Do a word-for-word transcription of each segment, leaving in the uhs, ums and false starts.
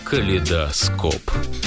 Калейдоскоп.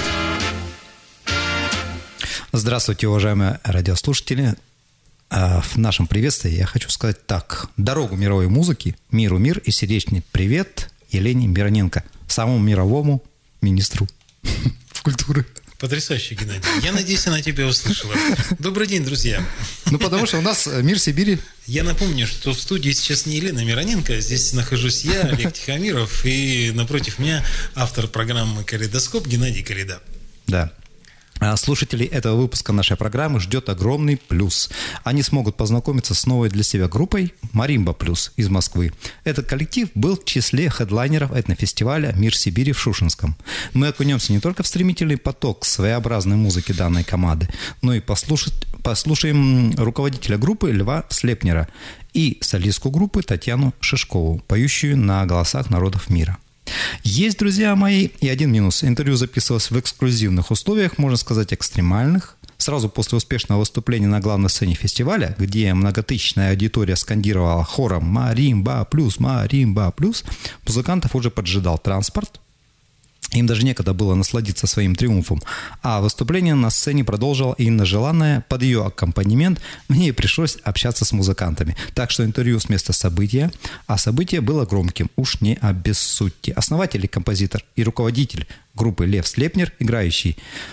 Здравствуйте, уважаемые радиослушатели. В нашем приветствии я хочу сказать так. Дорогу мировой музыки, миру мир и сердечный привет Елене Мироненко, самому мировому министру культуры. Потрясающе, Геннадий. Я надеюсь, она тебя услышала. Добрый день, друзья. Ну, потому что у нас мир Сибири. Я напомню, что в студии сейчас не Елена Мироненко, здесь нахожусь я, Олег Тихомиров, и напротив меня автор программы «Калейдоскоп» Геннадий Калейда. Да. Слушателей этого выпуска нашей программы ждет огромный плюс. Они смогут познакомиться с новой для себя группой «Маримба Плюс» из Москвы. Этот коллектив был в числе хедлайнеров этнофестиваля «Мир Сибири» в Шушинском. Мы окунемся не только в стремительный поток своеобразной музыки данной команды, но и послушать, послушаем руководителя группы Льва Слепнера и солистку группы Татьяну Шишкову, поющую на голосах народов мира. Есть, друзья мои, и один минус. Интервью записывалось в эксклюзивных условиях, можно сказать, экстремальных. Сразу после успешного выступления на главной сцене фестиваля, где многотысячная аудитория скандировала хором «Маримба плюс, Маримба плюс», музыкантов уже поджидал транспорт. Им даже некогда было насладиться своим триумфом. А выступление на сцене продолжила Инна Желанная. Под ее аккомпанемент мне пришлось общаться с музыкантами. Так что интервью с места события. А событие было громким, уж не обессудьте. Основатель, композитор и руководитель группы Лев Слепнер, играющий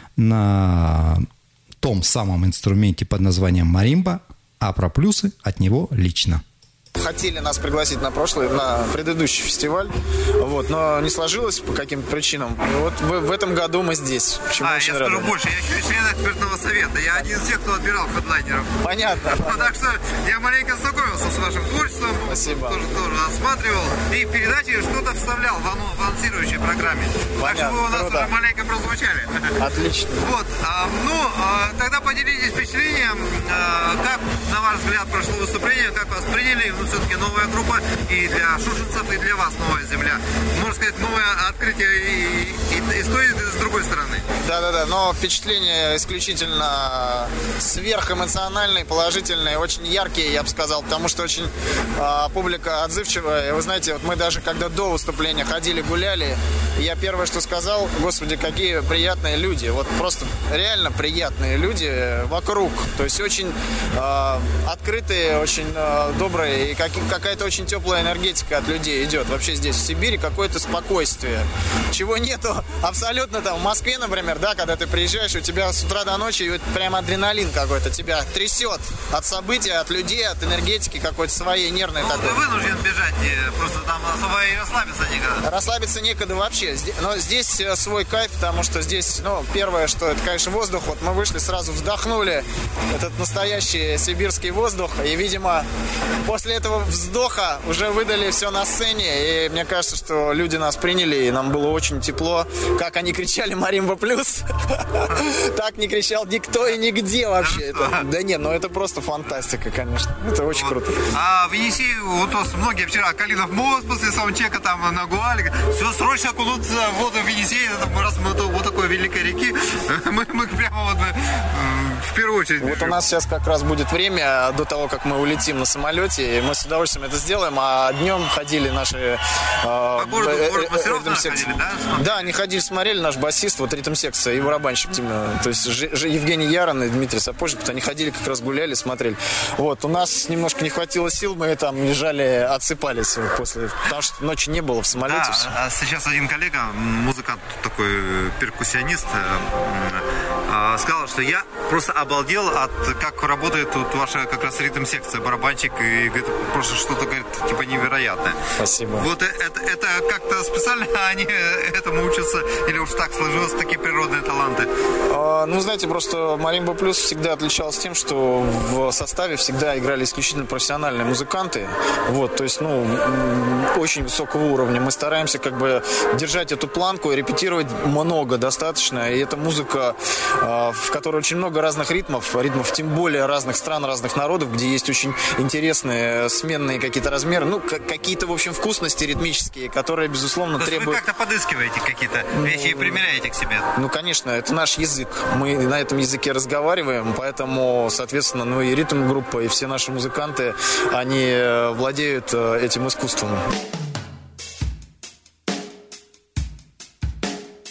на том самом инструменте под названием маримба, а про плюсы от него лично. Хотели нас пригласить на прошлый, на предыдущий фестиваль, вот, но не сложилось по каким-то причинам. И вот в, в этом году мы здесь. Почему а, я скажу рады. больше, я еще член экспертного совета. Я один из тех, кто отбирал хедлайнеров. Понятно. Ну, так что я маленько знакомился с вашим творчеством. Спасибо. Тоже, тоже осматривал. И в передаче что-то вставлял в анонсирующей программе. Понятно. Так что вы у нас Круто. уже маленько прозвучали. Отлично. Вот. А, ну, а, тогда поделитесь впечатлением, а, как, на ваш взгляд, прошло выступление, как вас приняли. Ну, все-таки новая группа и для шушинцев, и для вас новая земля. Можно сказать, новое открытие и, и, и с той, и с другой стороны. Да-да-да, но впечатления исключительно сверхэмоциональные, положительные, очень яркие, я бы сказал, потому что очень а, публика отзывчивая. Вы знаете, вот мы даже когда до выступления ходили, гуляли, и я первое, что сказал: господи, какие приятные люди. Вот просто реально приятные люди вокруг. То есть очень а, открытые, очень а, добрые, и как, какая-то очень теплая энергетика от людей идет. Вообще здесь, в Сибири, какое-то спокойствие. Чего нету абсолютно там в Москве, например, да, когда ты приезжаешь, у тебя с утра до ночи вот прям адреналин какой-то тебя трясет от событий, от людей, от энергетики какой-то своей нервной. Ну, такой. Ты вынужден бежать, просто там особо и расслабиться некогда. Расслабиться некогда вообще. Но здесь свой кайф, потому что здесь, ну, первое, что это, конечно, воздух. Вот мы вышли, сразу вздохнули этот настоящий сибирский воздух, и, видимо, после этого вздоха уже выдали все на сцене, и мне кажется, что люди нас приняли, и нам было очень тепло. Как они кричали «Маримба Плюс», так не кричал никто и нигде вообще. Да нет, ну это просто фантастика, конечно. Это очень круто. А в Енисее, вот многие вчера, Калинов мост после саундчека там на Гуале, все срочно окунуться в воду в Енисее, раз мы вот такой великой реки, мы, мы прямо вот в первую очередь. Вот у нас сейчас как раз будет время до того, как мы улетим на самолете, и мы с удовольствием это сделаем, а днем ходили наши... Э, По городу, э, город Мастеров ходили, да? Да, они ходили, смотрели, наш басист, вот ритм-секция, и барабанщик, Тима, то есть Ж, Ж, Евгений Ярон и Дмитрий Сапожник, вот они ходили, как раз гуляли, смотрели. Вот, у нас немножко не хватило сил, мы там лежали, отсыпались после, потому что ночи не было в самолете. Да, а сейчас один коллега, музыкант такой, перкуссионист, сказал, что я просто обалдел от как работает вот ваша как раз ритм-секция, барабанщик, и говорит, просто что-то, говорит, типа невероятное. Спасибо. Вот это, это как-то специально они этому учатся, или уж так сложилось, такие природные таланты? А, ну, знаете, просто Маримба Плюс всегда отличалась тем, что в составе всегда играли исключительно профессиональные музыканты. Вот, то есть, ну, очень высокого уровня. Мы стараемся как бы держать эту планку и репетировать много достаточно. И это музыка, в которой очень много разных ритмов, ритмов тем более разных стран, разных народов, где есть очень интересные сменные какие-то размеры, ну, какие-то, в общем, вкусности ритмические, которые, безусловно, то требуют... вы как-то подыскиваете какие-то вещи и примеряете к себе? Ну, конечно, это наш язык. Мы на этом языке разговариваем, поэтому, соответственно, ну и ритм-группа, и все наши музыканты, они владеют этим искусством.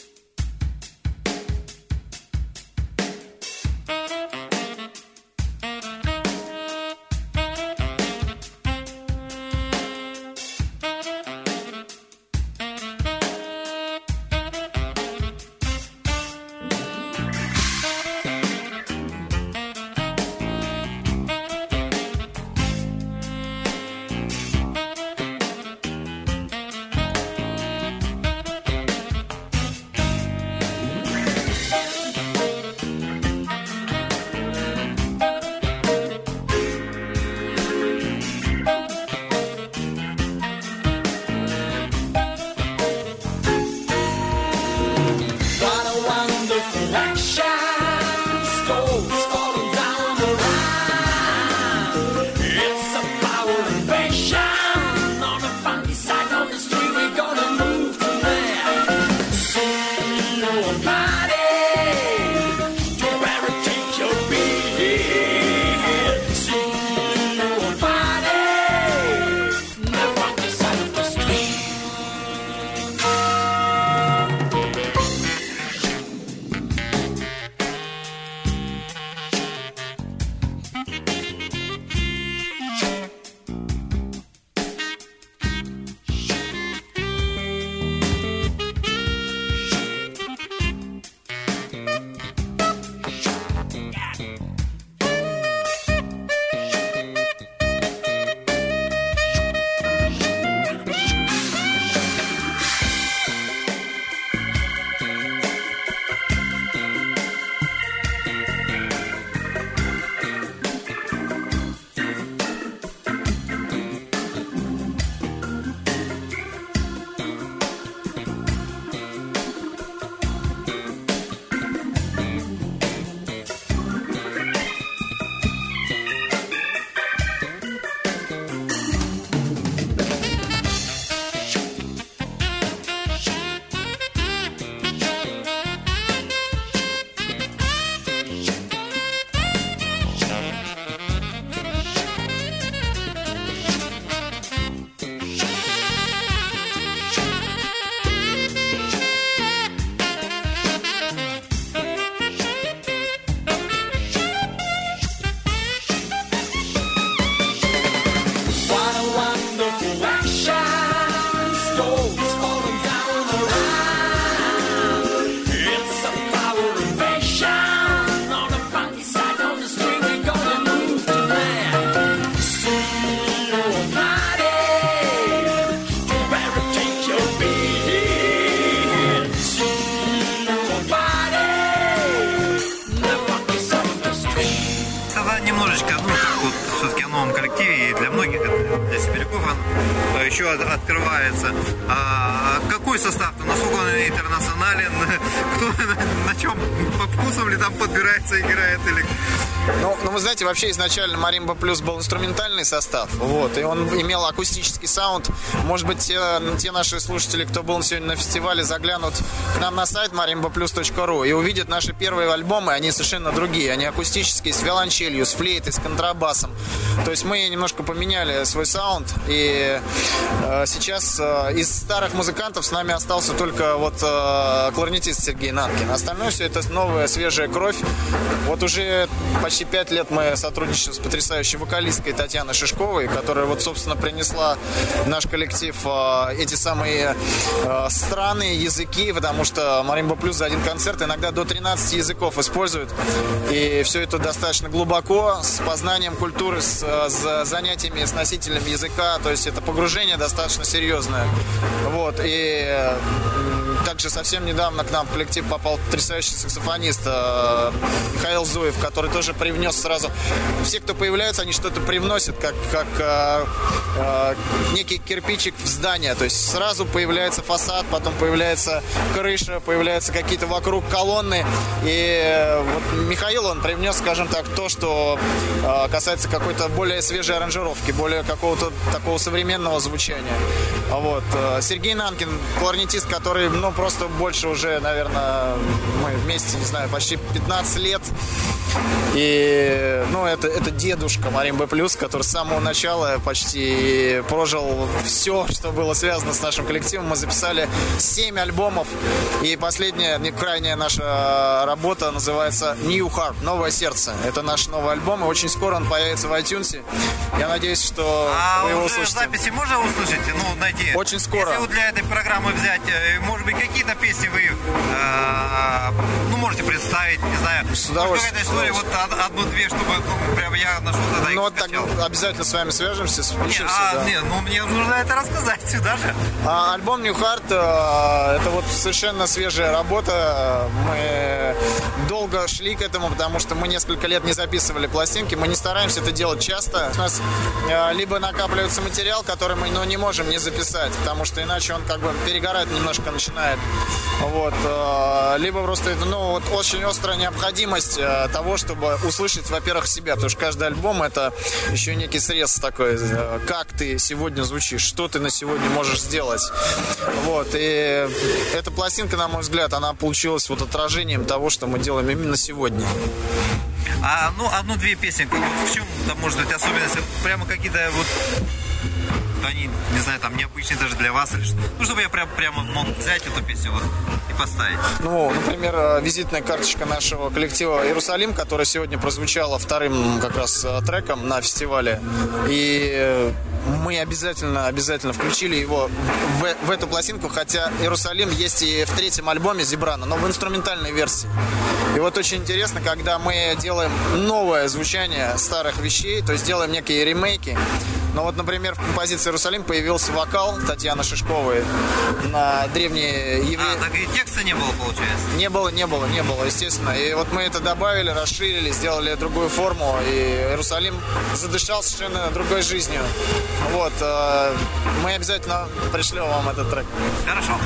новом коллективе, и для многих, для сибиряков он еще открывается. А какой состав-то? Насколько он интернационален? Кто на, на чем, по вкусам ли там подбирается, играет? Или... Ну, ну, вы знаете, вообще изначально Маримба Плюс был инструментальный состав, вот, и он имел акустический саунд. Может быть, те, те наши слушатели, кто был сегодня на фестивале, заглянут к нам на сайт маримба плюс точка ру и увидят наши первые альбомы, они совершенно другие, они акустические, с виолончелью, с флейтой, с контрабасом. То есть мы немножко поменяли свой саунд, и э, сейчас э, из старых музыкантов с нами остался только вот э, кларнетист Сергей Нанкин. Остальное все это новая, свежая кровь. Вот уже почти пять лет мы сотрудничаем с потрясающей вокалисткой Татьяной Шишковой, которая вот, собственно, принесла в наш коллектив э, эти самые э, странные языки, потому что Маримба Плюс за один концерт иногда до тринадцати языков использует. И все это достаточно глубоко, с познанием культуры, с, с занятиями с носителем языка. То есть это погружение достаточно серьезное. Вот. И также совсем недавно к нам в коллектив попал потрясающий саксофонист э, Михаил Зуев, который тоже привнес сразу. Все, кто появляются, они что-то привносят, как, как э, э, некий кирпичик в здание. То есть сразу появляется фасад, потом появляется крыша, появляются какие-то вокруг колонны. И э, вот Михаил, он привнес, скажем так, то, что э, касается какой-то более свежей аранжировки, более какого-то такого современного звучания. Вот. Сергей Нанкин, кларнетист, который, ну, просто больше уже, наверное, мы вместе, не знаю, почти пятнадцать лет. И, ну, это, это дедушка Маримбы Плюс, который с самого начала почти прожил все, что было связано с нашим коллективом. Мы записали семь альбомов, и последняя, крайняя наша работа называется New Heart, Новое сердце. Это наш новый альбом, и очень скоро он появится в iTunes. Я надеюсь, что а вы его уже услышите. Записи можно услышать? Ну, найти? Очень скоро. Если вот для этой программы взять, может быть, какие-то песни вы, э, ну, можете представить, не знаю. С удовольствием. Может, история, вот одну-две, чтобы, ну, прям я нашел тогда их Ну, вот так скачал. обязательно с вами свяжемся, спишемся. Не, а, да. Нет, ну, мне нужно это рассказать сюда же. А, альбом New Heart э, это вот совершенно свежая работа. Мы долго шли к этому, потому что мы несколько лет не записывали пластинки. Мы не стараемся это делать часто. У нас э, либо накапливается материал, который мы, ну, не можем не записать, потому что иначе он как бы перегорать немножко начинает. Вот. Э, либо просто это, ну, вот очень острая необходимость э, того, чтобы услышать, во-первых, себя. Потому что каждый альбом — это еще некий срез такой. Э, как ты сегодня звучишь, что ты на сегодня можешь сделать. Вот. И эта пластинка, на мой взгляд, она получилась вот отражением того, что мы делаем именно сегодня. А, ну, одну-две песни, вот в чем там может быть особенность? Прямо какие-то вот... они, не знаю, там необычные даже для вас или что. Ну, чтобы я прям, прямо мог взять эту песню вот и поставить. Ну, например, визитная карточка нашего коллектива «Иерусалим», которая сегодня прозвучала вторым как раз треком на фестивале. И мы обязательно, обязательно включили его в, в эту пластинку, хотя «Иерусалим» есть и в третьем альбоме Зебрана, но в инструментальной версии. И вот очень интересно, когда мы делаем новое звучание старых вещей, то есть делаем некие ремейки. Но вот, например, в композиции «Иерусалим» появился вокал Татьяны Шишковой на древние евреи. А, так и текста не было, получается? Не было, не было, не было, естественно. И вот мы это добавили, расширили, сделали другую форму, и «Иерусалим» задышал совершенно другой жизнью. Вот, мы обязательно пришлем вам этот трек. Хорошо.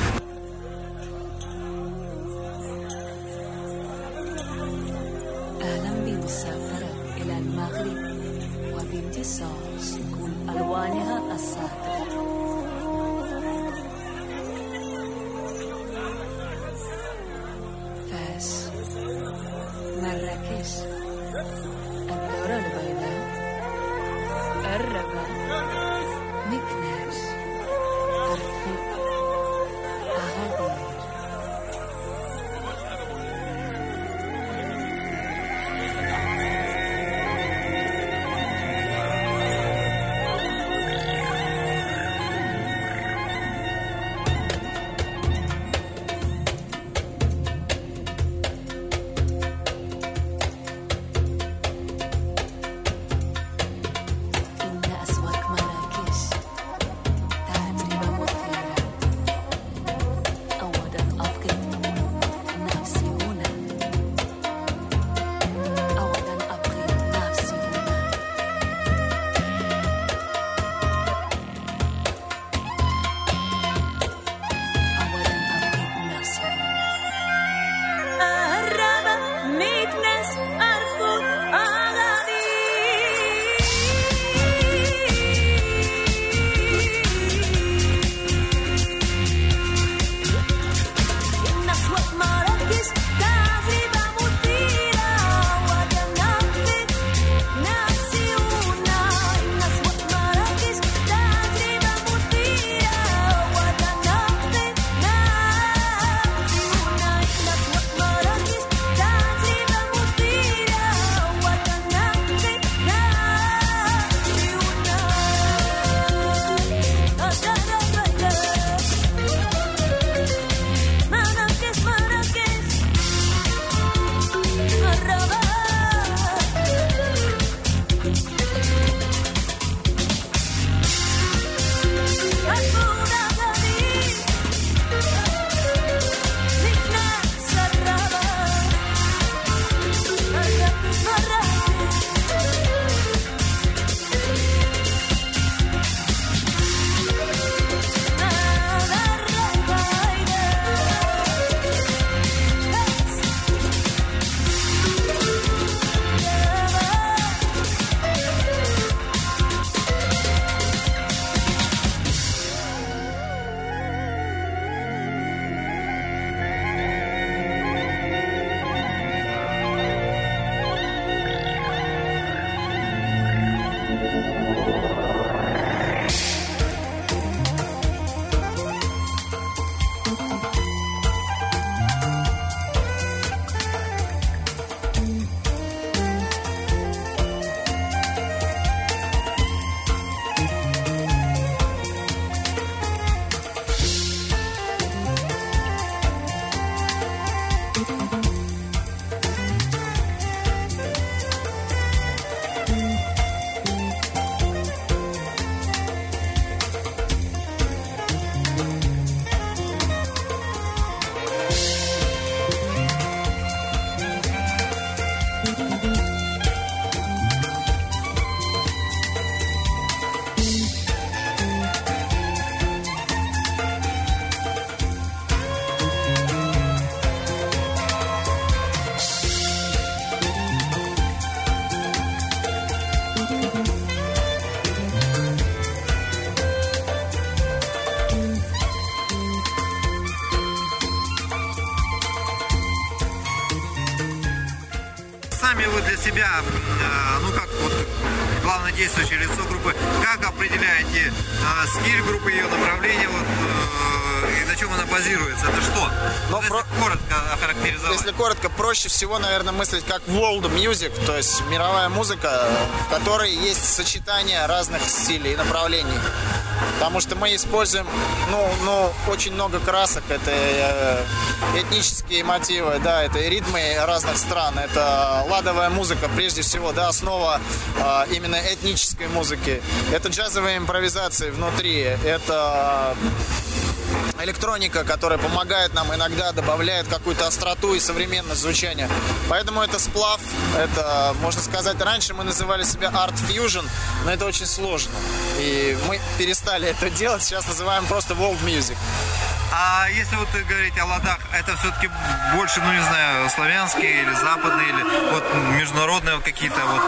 вы для себя, ну как вот главное действующее лицо группы, как определяете стиль группы, ее направление, вот, и на чем она базируется? Это что? Но вот, про... если коротко охарактеризовать. Если коротко, проще всего, наверное, мыслить как world music, то есть мировая музыка, в которой есть сочетание разных стилей и направлений. Потому что мы используем, ну, ну, очень много красок, это э, этнические мотивы, да, это и ритмы разных стран, это ладовая музыка, прежде всего, да, основа э, именно этнической музыки, это джазовые импровизации внутри, это электроника, которая помогает нам иногда, добавляет какую-то остроту и современность звучания. Поэтому это сплав, это, можно сказать, раньше мы называли себя Art Fusion, но это очень сложно. И мы перестали это делать, сейчас называем просто World Music. А если вот говорить о ладах, это все-таки больше, ну не знаю, славянские или западные, или вот международные какие-то вот...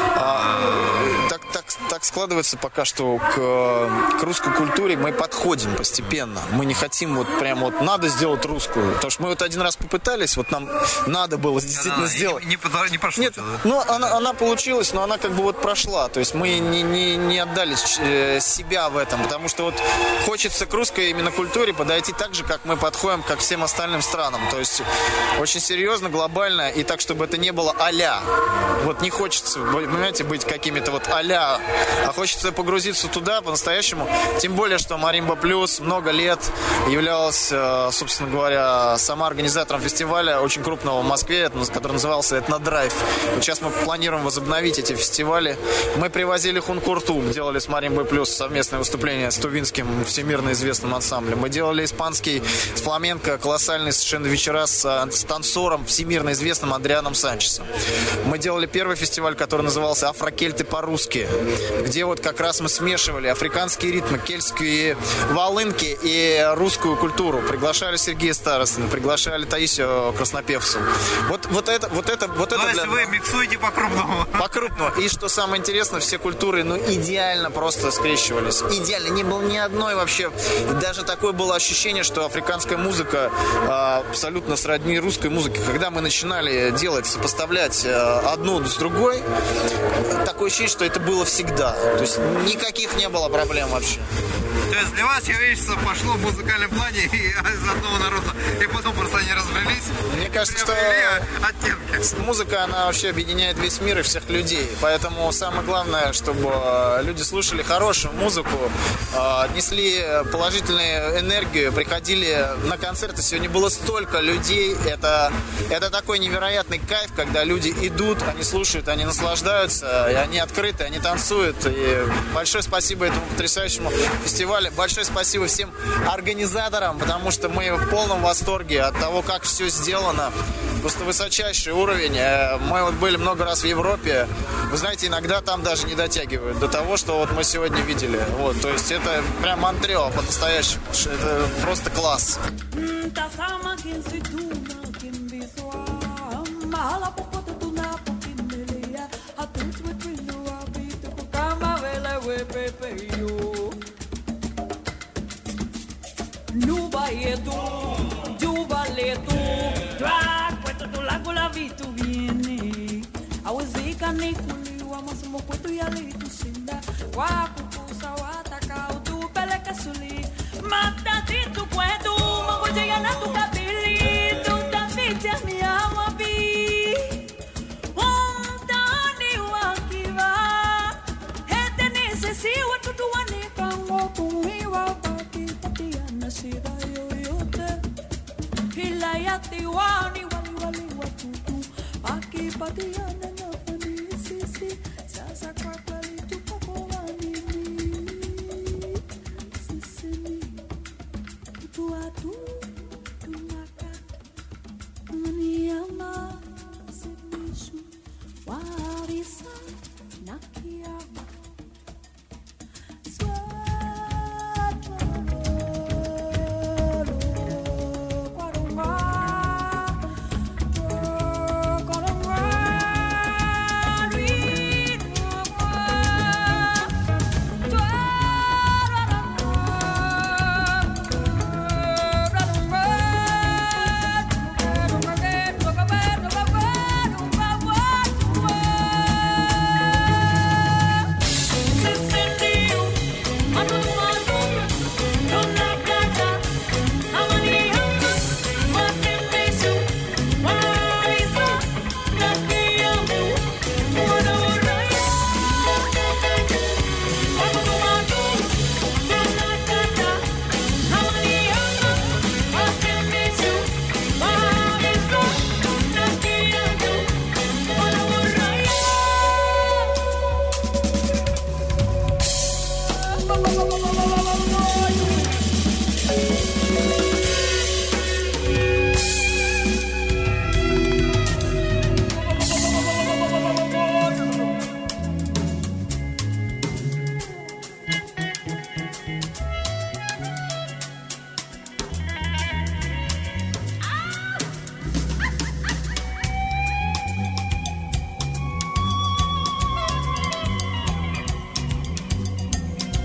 А, так, так, так складывается пока что к, к русской культуре мы подходим постепенно. Мы не хотим вот прям вот надо сделать русскую. Потому что мы вот один раз попытались, вот нам надо было действительно да, сделать. Не, не, не прошло. Нет, ну она, она получилась, но она как бы вот прошла. То есть мы не, не, не отдали себя в этом. Потому что вот хочется к русской именно культуре подойти так же, как мы подходим ко всем остальным странам. То есть очень серьезно, глобально, и так, чтобы это не было а-ля. Вот не хочется, понимаете, быть какими-то вот а-ля, а хочется погрузиться туда по-настоящему. Тем более, что Маримба Плюс много лет являлась, собственно говоря, сама организатором фестиваля очень крупного в Москве, который назывался «Этнодрайв». Вот сейчас мы планируем возобновить эти фестивали. Мы привозили Хункурту, делали с Маримбой Плюс совместное выступление с тувинским всемирно известным ансамблем. Мы делали испанский с фламенко, колоссальные совершенно вечера с, с танцором всемирно известным Адрианом Санчесом. Мы делали первый фестиваль, который назывался «Афрокельты по-русски», где вот как раз мы смешивали африканские ритмы, кельтские волынки и русскую культуру. Приглашали Сергея Старостина, приглашали Таисию Краснопевцу. Вот, вот это, вот это, вот ну, это если для... вы миксуете по-крупному. По-крупному. И что самое интересное, все культуры, ну, идеально просто скрещивались. Идеально. Не было ни одной вообще. И даже такое было ощущение, что африканская музыка э, абсолютно сродни русской музыке. Когда мы начинали делать, сопоставлять э, одну с другой, такое ощущение, что это было всегда. То есть никаких не было проблем вообще. То есть для вас человечество пошло в музыкальном плане из одного народа, и потом просто они разбрелись? Мне кажется, что оттенки. Музыка, она вообще объединяет весь мир и всех людей. Поэтому самое главное, чтобы люди слушали хорошую музыку, несли положительную энергию, приходили на концерты. Сегодня было столько людей. Это, это такой невероятный кайф, когда люди идут, они слушают, они наслаждаются, и они открыты, они танцуют. И большое спасибо этому потрясающему фестивалю. Большое спасибо всем организаторам, потому что мы в полном восторге от того, как все сделано. Просто высочайший уровень. Мы вот были много раз в Европе. Вы знаете, иногда там даже не дотягивают до того, что вот мы сегодня видели. Вот, то есть это прям Монтреал по-настоящему. Это просто класс. Nuba yetu, juba letu, drag kwetu tulagu la vitu viene. Awezika ni kuliwa masomo kwetu yalitushinda. Wakukusa wataka utupeleke suli. Matatitu kwetu, magoje yanatukabili. Tutaficha miawapi. Umtani wakiwa. Hete nisesi watutu wanika ngokumiwa. Shida yoyote hilayati wani wali wali watutu akipatiana nafani sisi sasa kwa kweli tuko kwa nini sisi ni tu watu tunaka mniama sibishu warisa na kiama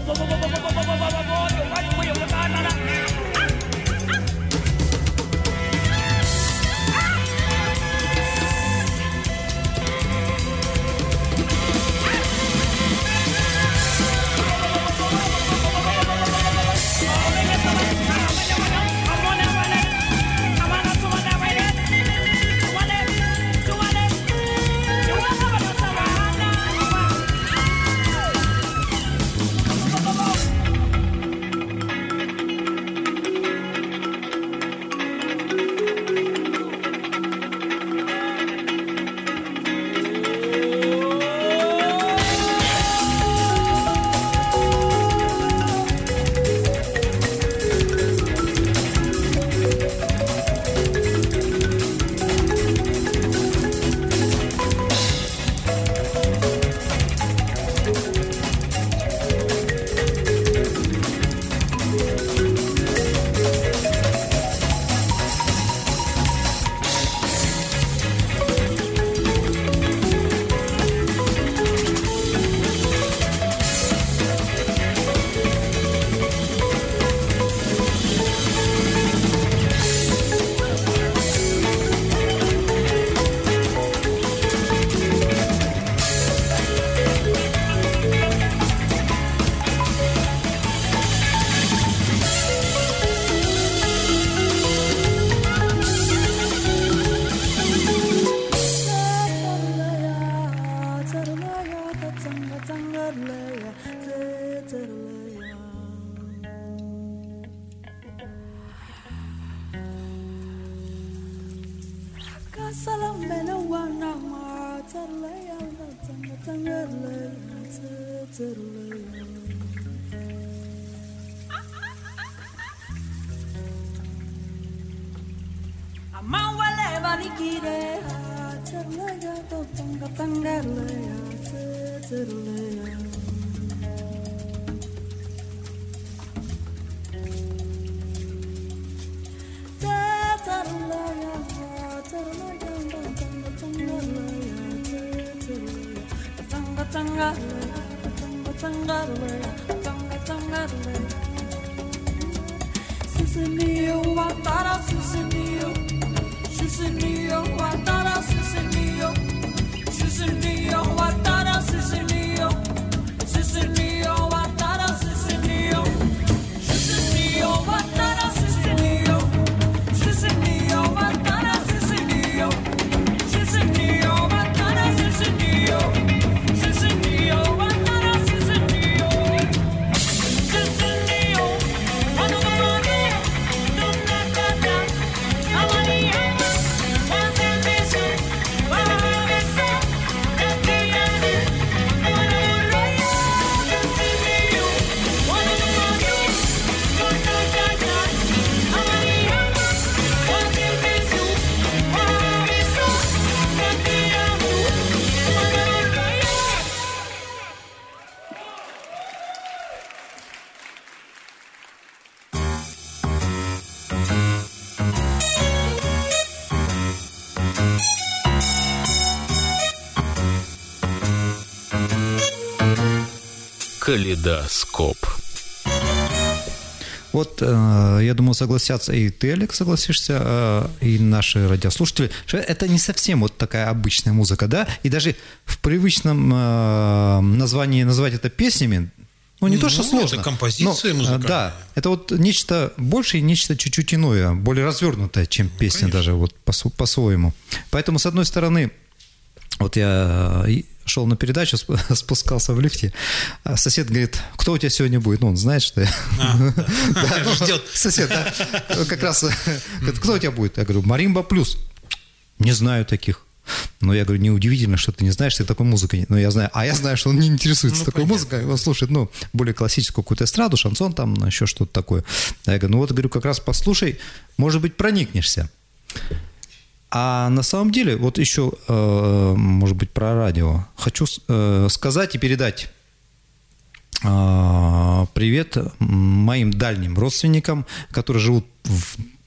Калейдоскоп. Вот, э, я думаю, согласятся и ты, Олег, согласишься, э, и наши радиослушатели, что это не совсем вот такая обычная музыка, да, и даже в привычном э, названии назвать это песнями, ну, не ну, то, что сложно. Это композиция но, музыкальная. Да, это вот нечто большее, нечто чуть-чуть иное, более развернутое, чем песня, ну, даже вот по- по-своему. Поэтому, с одной стороны, вот я шел на передачу, спускался в лифте, а сосед говорит, кто у тебя сегодня будет? Ну, он знает, что я... Ждет. Сосед, да, как раз, кто у тебя будет? Я говорю, Маримба плюс. Не знаю таких. Но я говорю, неудивительно, что ты не знаешь, ты такой музыкой. Но я знаю, а я знаю, что он не интересуется ну, такой понятно. музыкой. Он слушает, ну, более классическую какую-то эстраду, шансон там, еще что-то такое. А я говорю, ну вот, говорю, как раз послушай, может быть, проникнешься. А на самом деле, вот еще, э, может быть, про радио. Хочу э, сказать и передать э, привет моим дальним родственникам, которые живут в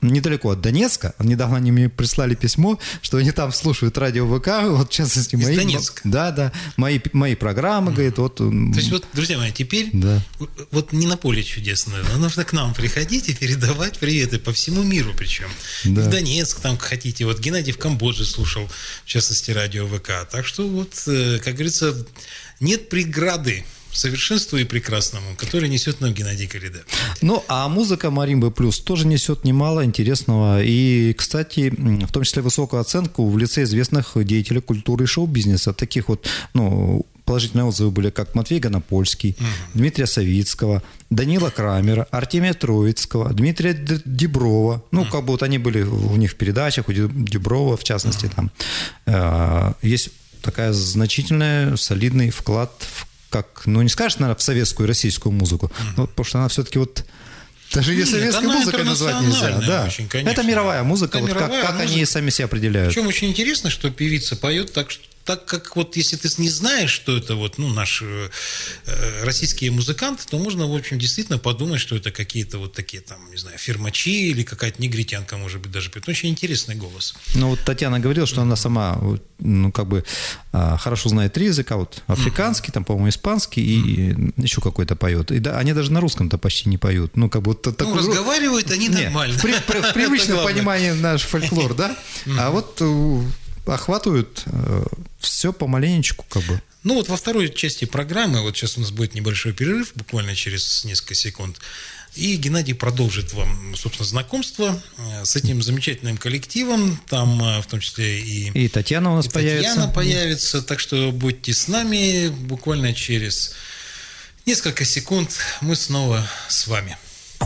недалеко от Донецка. Недавно они мне прислали письмо, что они там слушают радио ВК, вот в частности мои... Из Донецка? Да, да, мои, мои программы, говорит, вот... То есть вот, друзья мои, теперь да. вот не на поле чудесное, но нужно к нам приходить и передавать приветы по всему миру причем. Да. В Донецк там хотите, вот Геннадий в Камбодже слушал, в частности, радио ВК. Так что вот, как говорится, нет преграды совершенству и прекрасному, который несет нам Геннадий Коляда. Ну, а музыка Маримбы Плюс тоже несет немало интересного. И, кстати, в том числе высокую оценку в лице известных деятелей культуры и шоу-бизнеса. Таких вот, ну, положительные отзывы были, как Матвей Гонопольский, угу. Дмитрия Савицкого, Данила Крамера, Артемия Троицкого, Дмитрия Деброва. Ну, угу. как бы вот они были у них в передачах, у Деброва, в частности, угу. там. Э, есть такая значительная, солидный вклад в как, ну, не скажешь, наверное, в советскую и российскую музыку, mm-hmm. ну, потому что она все-таки вот даже ее советской музыкой назвать нельзя. Да. Очень, это мировая музыка, это вот мировая как, как музыка. они сами себя определяют. Причем очень интересно, что певица поет так, что так как вот если ты не знаешь, что это вот, ну, наши э, российские музыканты, то можно, в общем, действительно подумать, что это какие-то вот такие там, не знаю, фирмачи или какая-то негритянка, может быть, даже. Это очень интересный голос. Ну, вот Татьяна говорила, что она сама, ну, как бы э, хорошо знает три языка, вот африканский, mm-hmm. там, по-моему, испанский mm-hmm. и еще какой-то поет. И да, они даже на русском-то почти не поют. Ну, как бы вот ну, такой... разговаривают они Нет, нормально. В, при, при, в привычном понимании наш фольклор, да? А вот охватывают э, все помаленечку, как бы. Ну вот во второй части программы, вот сейчас у нас будет небольшой перерыв, буквально через несколько секунд, и Геннадий продолжит вам, собственно, знакомство с этим замечательным коллективом, там в том числе и... И Татьяна у нас и появится. Татьяна появится, так что будьте с нами, буквально через несколько секунд мы снова с вами.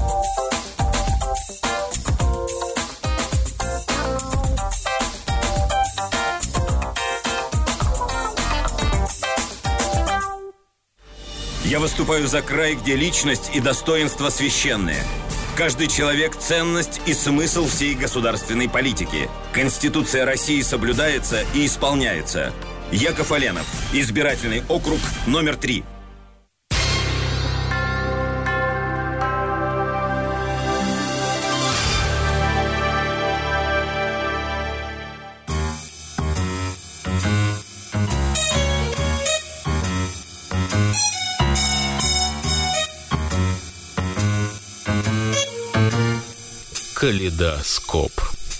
Я выступаю за край, где личность и достоинство священные. Каждый человек – ценность и смысл всей государственной политики. Конституция России соблюдается и исполняется. Яков Оленов, избирательный округ номер три. Калейдоскоп.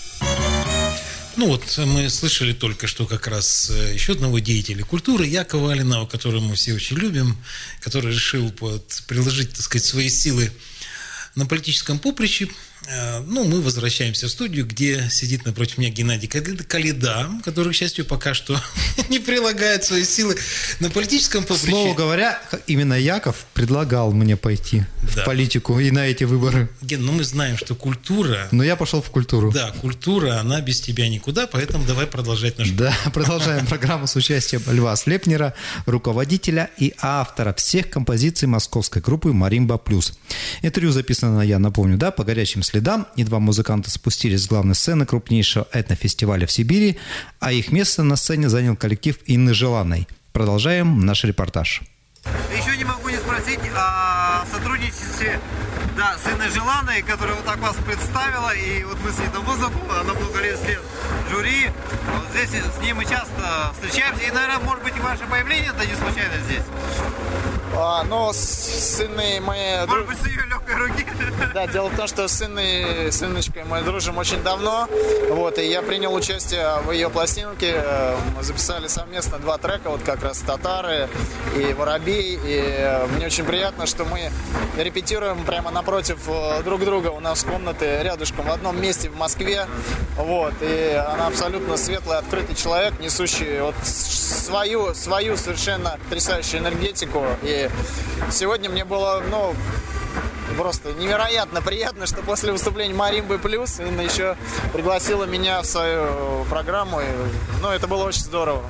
Ну вот мы слышали только что как раз еще одного деятеля культуры, Якова Оленова, которого мы все очень любим, который решил вот, приложить, так сказать, свои силы на политическом поприще. Ну, мы возвращаемся в студию, где сидит напротив меня Геннадий Коляда, который, к счастью, пока что не прилагает свои силы на политическом поприще. Слово говоря, именно Яков предлагал мне пойти да. в политику и на эти выборы. Ген, ну мы знаем, что культура... Но я пошел в культуру. Да, культура, она без тебя никуда, поэтому давай продолжать наш... Да, продолжаем программу с участием Льва Слепнера, руководителя и автора всех композиций московской группы «Маримба Плюс». Интервью записано, я напомню, да, по горячим следам. И два музыканта спустились с главной сцены крупнейшего этнофестиваля в Сибири, а их место на сцене занял коллектив Инны Желанной. Продолжаем наш репортаж. Еще не могу не спросить о сотрудничестве да, с Инной Желанной, которая вот так вас представила, и вот мы с ней давно знакомы, она много лет в жюри. Вот здесь с ней мы часто встречаемся, и, наверное, может быть, и ваше появление-то не случайно здесь. А, ну, с, с Инной мы... Может быть, с ее легкой руки. Да, дело в том, что с Инной, с Инночкой мы дружим очень давно, вот, и я принял участие в ее пластинке, мы записали совместно два трека, вот как раз «Татары» и «Воробей», и мне очень приятно, что мы репетируем прямо напротив друг друга, у нас комнаты рядышком в одном месте в Москве, вот, и она абсолютно светлый, открытый человек, несущий вот свою, свою совершенно потрясающую энергетику, и сегодня мне было, ну, просто невероятно приятно, что после выступления «Маримбы Плюс» Инна еще пригласила меня в свою программу. И, ну, это было очень здорово.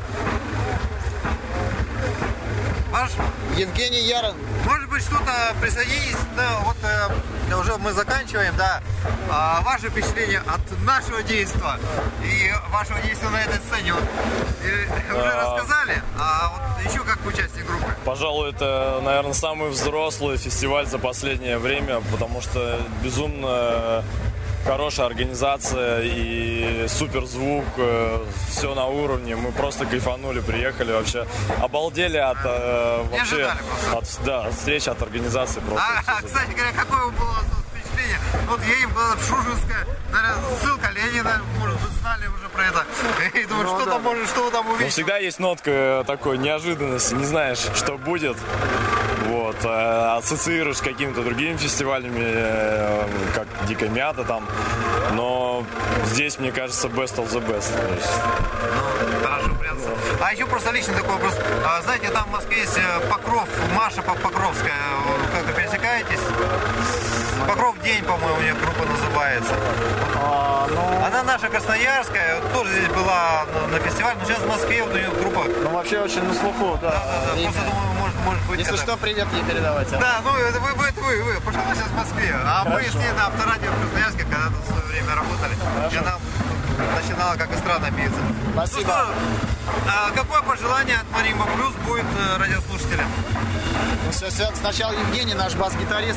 Ваш? Евгений Ярин. Может быть, что-то присоединить? Да, вот э, уже мы заканчиваем, да. А ваше впечатление от нашего действия и вашего действия на этой сцене вот, и, уже а... рассказали, а вот еще как участник группы? Пожалуй, это, наверное, самый взрослый фестиваль за последнее время, потому что безумно хорошая организация и супер звук, все на уровне. Мы просто кайфанули, приехали вообще, обалдели от э, вообще от, да, от встречи, от организации просто. А, кстати говоря, какое было впечатление? Вот едем в Шушинское, наверное, ссылка Ленина, может быть, знали уже про это. И думаю, ну, что да. там может, что вы там увидите? Ну, всегда есть нотка такой неожиданности, не знаешь, что будет. Вот, э, ассоциируешь с какими-то другими фестивалями, э, как Дикая Мята там. Но здесь, мне кажется, best of the best. Ну, хорошо, приятно. А еще просто личный такой вопрос. А, знаете, там в Москве есть Покров, Маша Покровская. Как вы пересекаетесь? Покров день, по-моему, у нее группа называется. А, ну... Она наша красноярская, тоже здесь была на, на фестивале, но сейчас в Москве вот у нее группа. Ну вообще очень на слуху, да. Да, да, да. Просто думаю, может, может быть. Если это... что, привет ей передавайте. Да, ну это вы, вы, это вы, вы, потому что она сейчас в Москве. А Хорошо. мы с ней на авторадио в Красноярске когда-то в свое время работали. Хорошо. И она начинала как эстрадная певица. Спасибо. Ну что, а какое пожелание от Маримба Плюс будет радиослушателям? Ну, все, все. Сначала Евгений, наш бас-гитарист.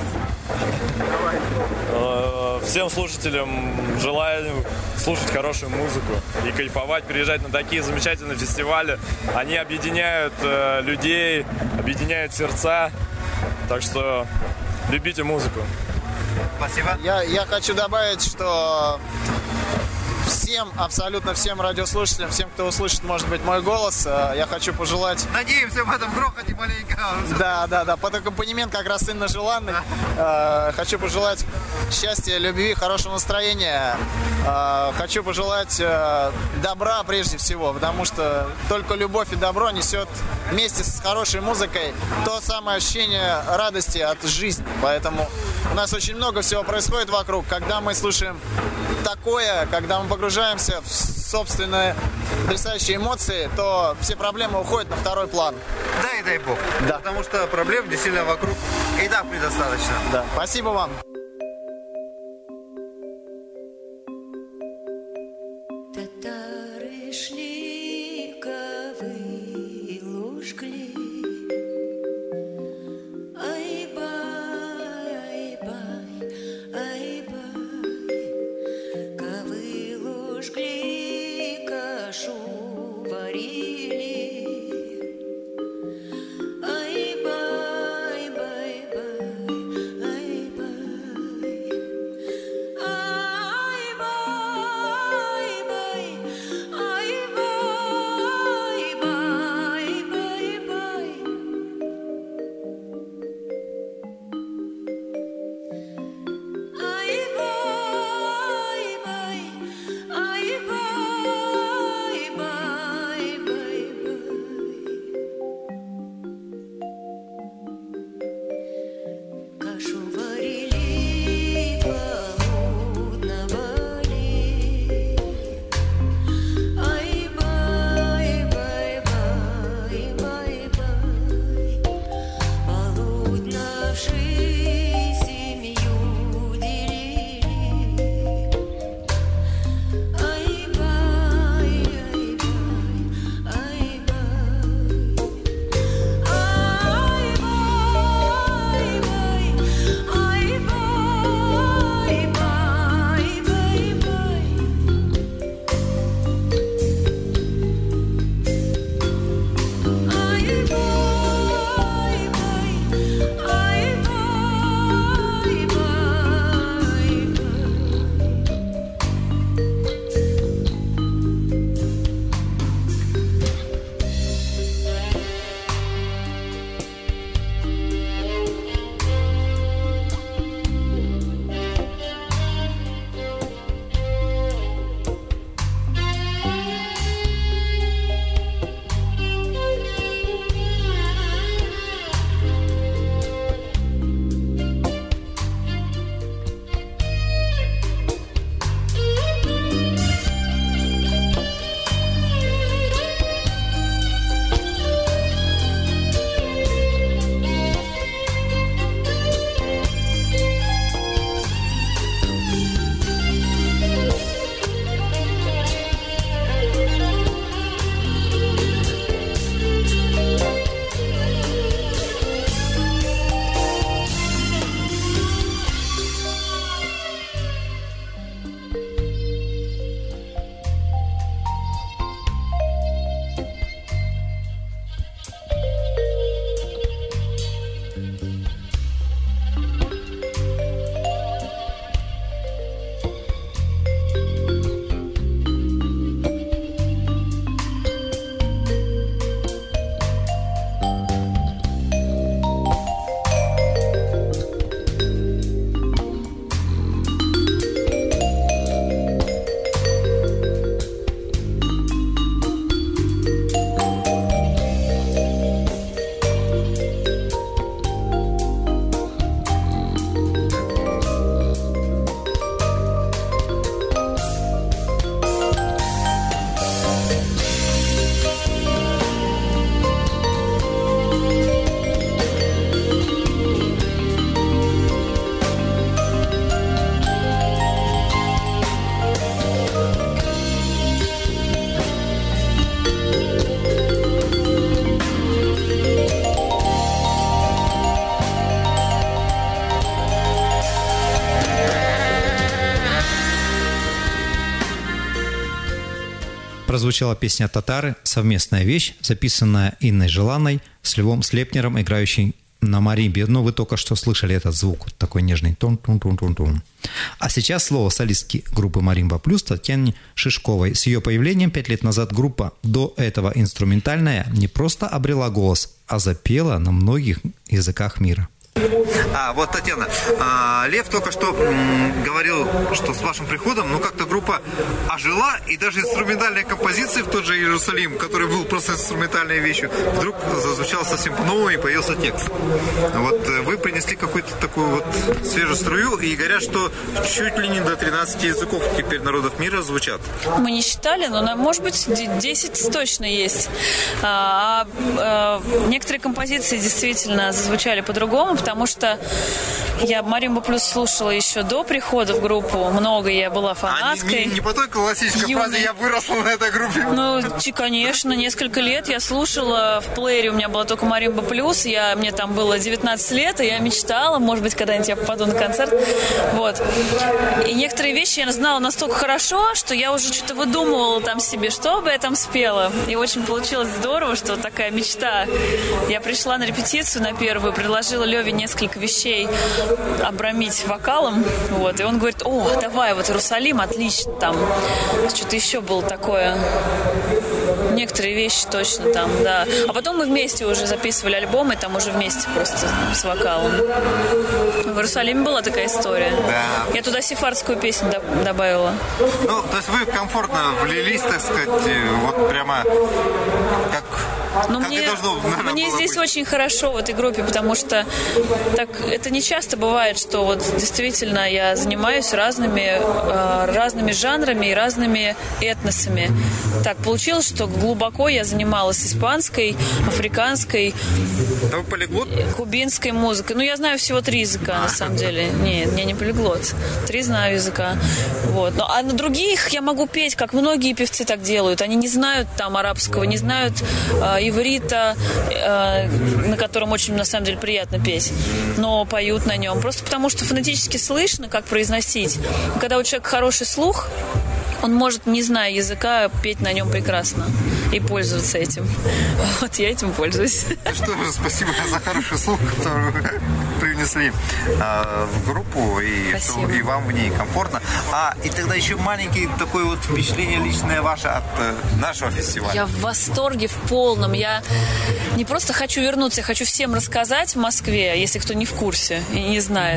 Всем слушателям желаю слушать хорошую музыку и кайфовать, приезжать на такие замечательные фестивали. Они объединяют э, людей, объединяют сердца. Так что любите музыку. Спасибо. Я, я хочу добавить, что всем, абсолютно всем радиослушателям, всем, кто услышит, может быть, мой голос, я хочу пожелать... Надеемся в этом грохоте маленько. Да, да, да, под аккомпанемент как раз Инна Желанной. Да. Хочу пожелать счастья, любви, хорошего настроения. Хочу пожелать добра прежде всего, потому что только любовь и добро несет вместе с хорошей музыкой то самое ощущение радости от жизни. Поэтому у нас очень много всего происходит вокруг. Когда мы слушаем такое, когда мы погружаемся в собственные потрясающие эмоции, то все проблемы уходят на второй план. Да и дай бог. Да. Потому что проблем действительно вокруг и так предостаточно. Да. Спасибо вам. Татары шли, ковылу жгли. Ай-бай, ай-бай, ай-бай. Ковылу жгли, кашу варили. Ай-бай, бай-бай, ай-бай. Кашу варили, полудно вали. Ай-бай, бай-бай, бай-бай. Полуднавши семью делили. Ай-бай, ай-бай, ай-бай. Ай-бай, прозвучала песня «Татары», совместная вещь, записанная Инной Желанной с Львом Слепнером, играющей на маримбе. Ну, вы только что слышали этот звук, такой нежный тон-тун-тун-тун-тун. А сейчас слово солистки группы «Маримба Плюс» Татьяне Шишковой. С ее появлением пять лет назад группа, до этого инструментальная, не просто обрела голос, а запела на многих языках мира. А, вот, Татьяна, а, Лев только что м, говорил, что с вашим приходом, ну, как-то группа ожила, и даже инструментальная композиция в тот же Иерусалим, который был просто инструментальной вещью, вдруг зазвучал совсем по-новому и появился текст. Вот вы принесли какую-то такую вот свежую струю, и говорят, что чуть ли не до тринадцати языков теперь народов мира звучат. Мы не считали, но, может быть, десять точно есть. А, а, некоторые композиции действительно зазвучали по-другому, потому что я «Маримба Плюс» слушала еще до прихода в группу. Много я была фанаткой. А не, не, не по той классической Юной. фразе «я выросла на этой группе». Ну, конечно, несколько лет я слушала. В плеере у меня была только «Маримба Плюс». Я, мне там было девятнадцать лет, и я мечтала, может быть, когда-нибудь я попаду на концерт. Вот. И некоторые вещи я знала настолько хорошо, что я уже что-то выдумывала там себе, что бы я там спела. И очень получилось здорово, что такая мечта. Я пришла на репетицию на первую, предложила Леве несколько вещей обрамить вокалом, вот, и он говорит: о, давай, вот Иерусалим, отлично, там, что-то еще было такое, некоторые вещи точно там, да, а потом мы вместе уже записывали альбом, и там уже вместе просто с вокалом. В Иерусалиме была такая история. Да. Я туда сефардскую песню добавила. Ну, то есть вы комфортно влились, так сказать, вот прямо как... Ну, как мне, и должно, наверное, мне было здесь быть. очень хорошо в этой группе, потому что так, это не часто бывает, что вот действительно я занимаюсь разными, э, разными жанрами и разными этносами. Так получилось, что глубоко я занималась испанской, африканской, Да вы полиглот? кубинской музыкой. Ну, я знаю всего три языка, на самом деле. Нет, я не полиглот. Три знаю языка. Вот. Ну, а на других я могу петь, как многие певцы так делают. Они не знают там арабского, не знают э, иврита, э, на котором очень, на самом деле, приятно петь, но поют на нем. Просто потому, что фонетически слышно, как произносить. Когда у человека хороший слух, он может, не зная языка, петь на нем прекрасно и пользоваться этим. Вот я этим пользуюсь. Что же, спасибо за хороший слух, который вы принесли э, в группу, и, что, и вам в ней комфортно. А и тогда еще маленький такое вот впечатление личное ваше от э, нашего фестиваля. Я в восторге в полном. Я не просто хочу вернуться, я хочу всем рассказать в Москве, если кто не в курсе и не знает.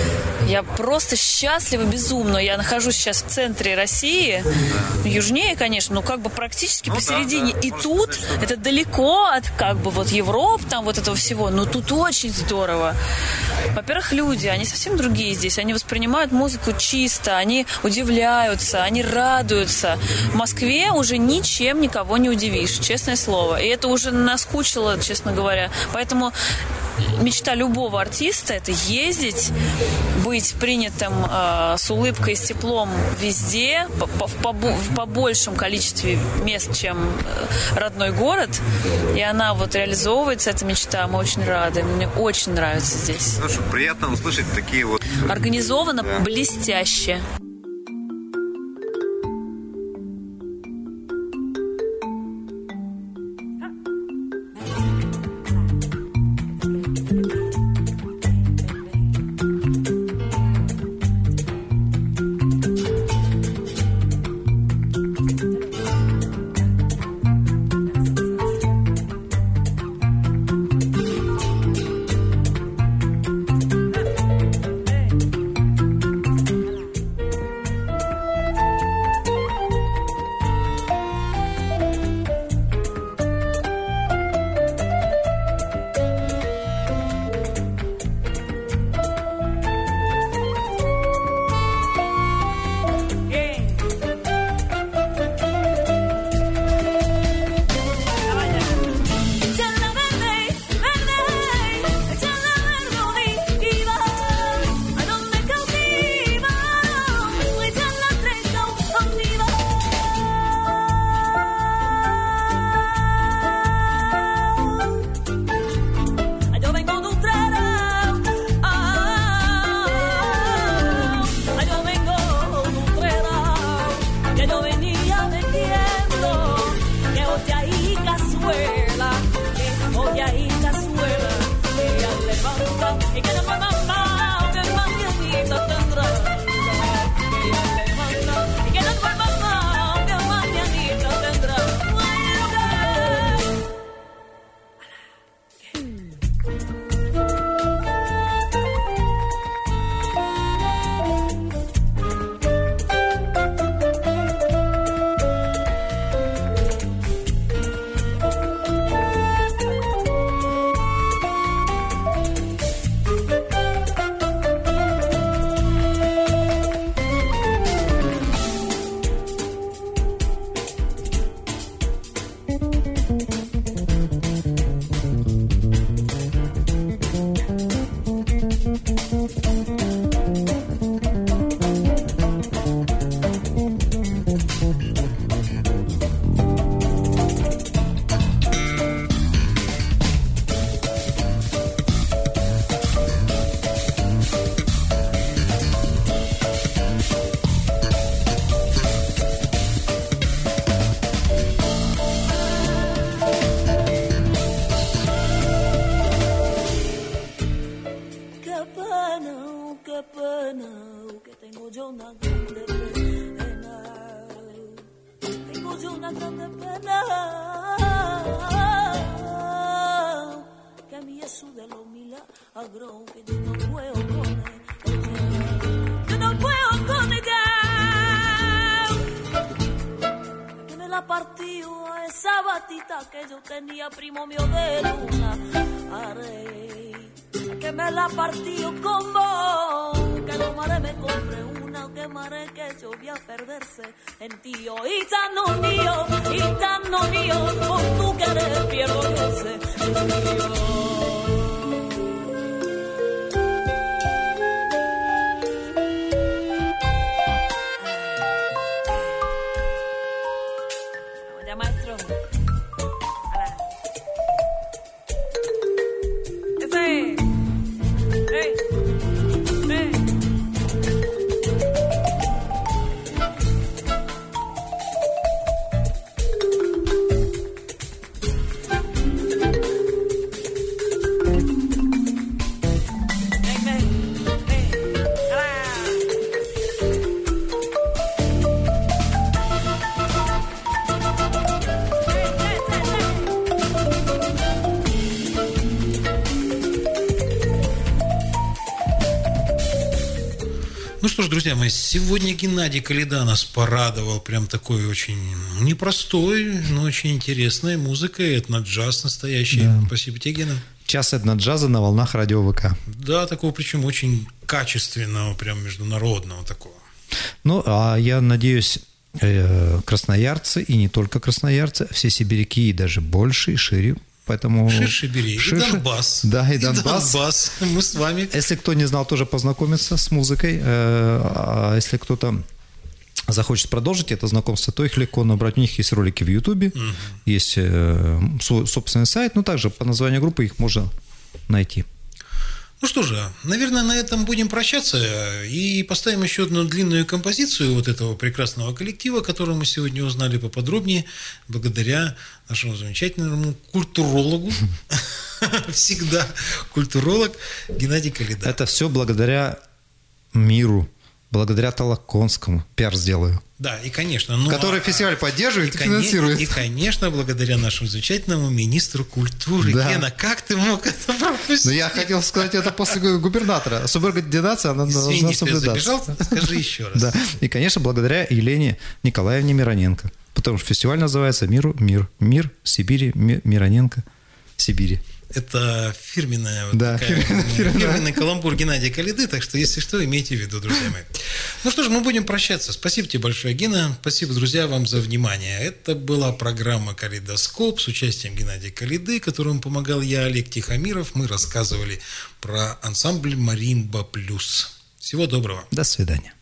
Я просто счастлива безумно. Я нахожусь сейчас в центре России, да. Южнее, конечно, но как бы практически ну, посередине. Да, да. И Может тут сказать, это далеко от как бы вот Европы, там вот этого всего, но тут очень здорово. Во-первых, люди, они совсем другие здесь. Они воспринимают музыку чисто, они удивляются, они радуются. В Москве уже ничем никого не удивишь, честное слово. И это уже наскучило, честно говоря. Поэтому мечта любого артиста — это ездить, быть принятым э, с улыбкой, с теплом везде, по, по, по, в побольшем количестве мест, чем родной город. И она вот реализовывается, эта мечта. Мы очень рады. Мне очень нравится здесь. Ну что, приятно услышать такие вот... Организовано, да. Блестяще. pena, qué pena, que tengo yo una grande pena. Tengo yo una grande pena. Que a mí eso de los milagros que yo no puedo con ella. Yo no puedo con ella. Que me la partió a esa batita que yo tenía, primo mío de luna. Haré que me la partió con vos. Que lo maré me compré una, que maré que yo voy a perderse en tío. Y tan no mío, y tan no mío, por tu querer pierdo yo sé el tío. Maestro. Ese. Hey. Hey. Ну что ж, друзья мои, сегодня Геннадий Калида нас порадовал прям такой очень непростой, но очень интересной музыкой. Этно-джаз настоящий. Да. Спасибо тебе, Гена. Час этно-джаза на волнах радио ВК. Да, такого причем очень качественного, прям международного такого. Ну, а я надеюсь, красноярцы, и не только красноярцы, все сибиряки, и даже больше, и шире. Поэтому... Ширше бери. Ширше. И Донбасс. Да, и, и Донбасс. Донбасс. Мы с вами. Если кто не знал, тоже познакомиться с музыкой. А если кто-то захочет продолжить это знакомство, то их легко набрать. У них есть ролики в Ютубе, угу. Есть свой собственный сайт, но также по названию группы их можно найти. Ну что же, наверное, на этом будем прощаться и поставим еще одну длинную композицию вот этого прекрасного коллектива, который мы сегодня узнали поподробнее, благодаря нашему замечательному культурологу, всегда культуролог Геннадий Калида. Это все благодаря миру, благодаря Толоконскому. Пиар сделаю. Да, и конечно. Ну, который а, фестиваль поддерживает и, и финансирует. И, конечно, благодаря нашему замечательному министру культуры. Да. Гена, как ты мог это пропустить? Ну, я хотел сказать это после губернатора. Субординация, она Извини, должна соблюдаться. Забежал, скажи еще раз. Да. И, конечно, благодаря Елене Николаевне Мироненко. Потому что фестиваль называется «Миру, мир». Мир, Сибири, Мироненко, Сибири. Это фирменная, вот да, такая, фирменная. фирменный каламбур Геннадия Калиды, так что, если что, имейте в виду, друзья мои. Ну что ж, мы будем прощаться. Спасибо тебе большое, Гена. Спасибо, друзья, вам за внимание. Это была программа «Калейдоскоп» с участием Геннадия Калиды, которому помогал я, Олег Тихомиров. Мы рассказывали про ансамбль «Маримба плюс». Всего доброго. До свидания.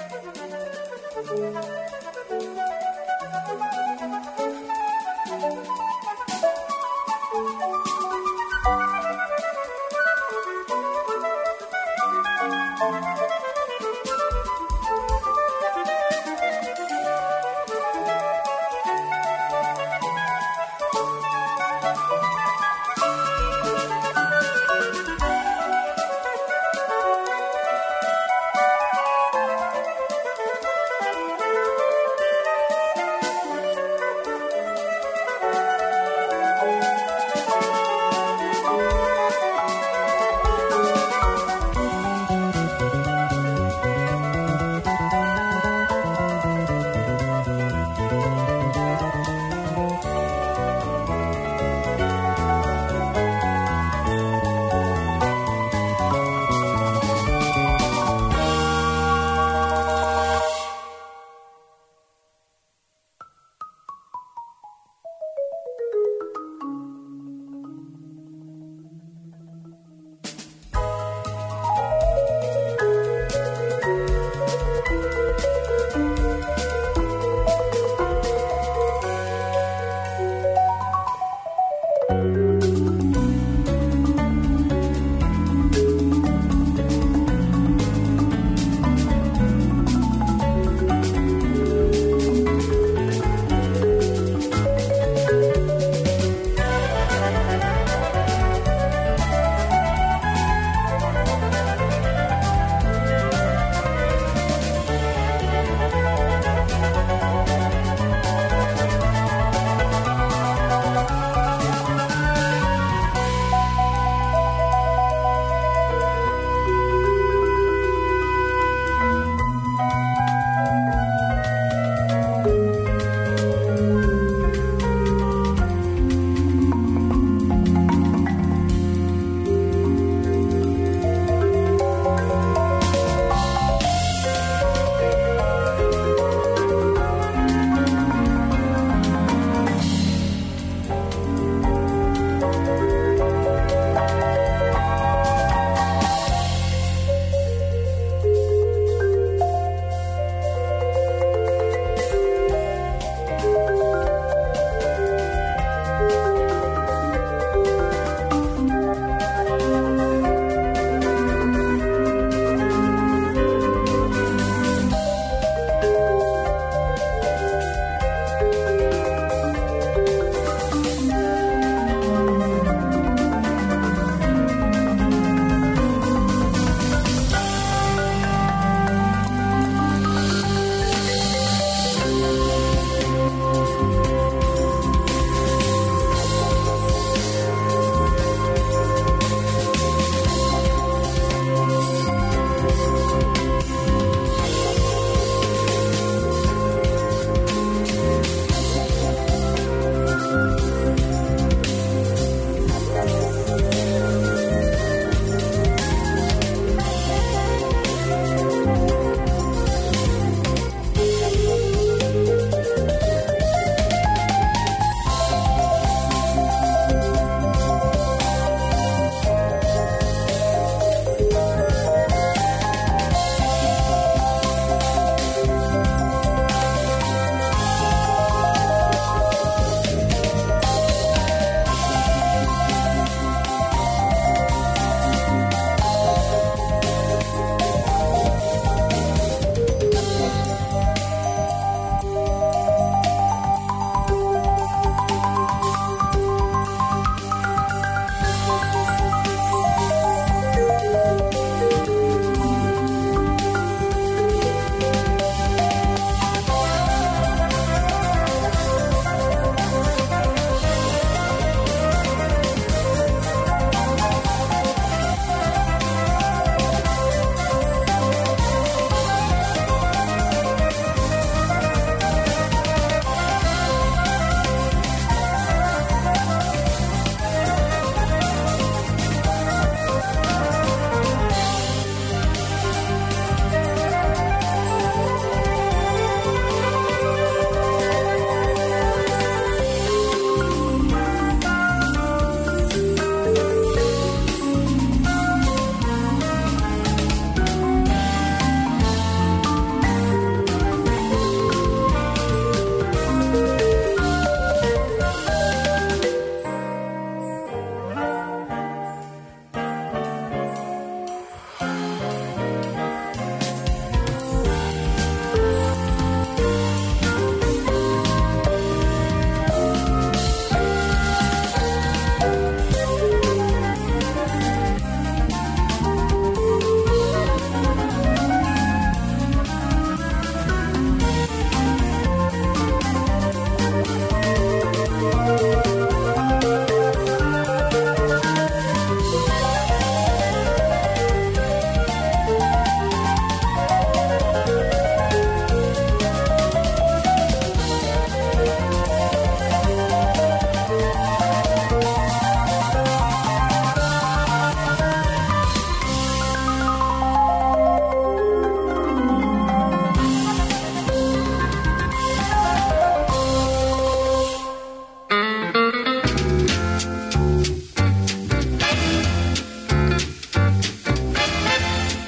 Thank you.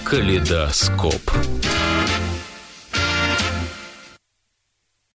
Калейдоскоп.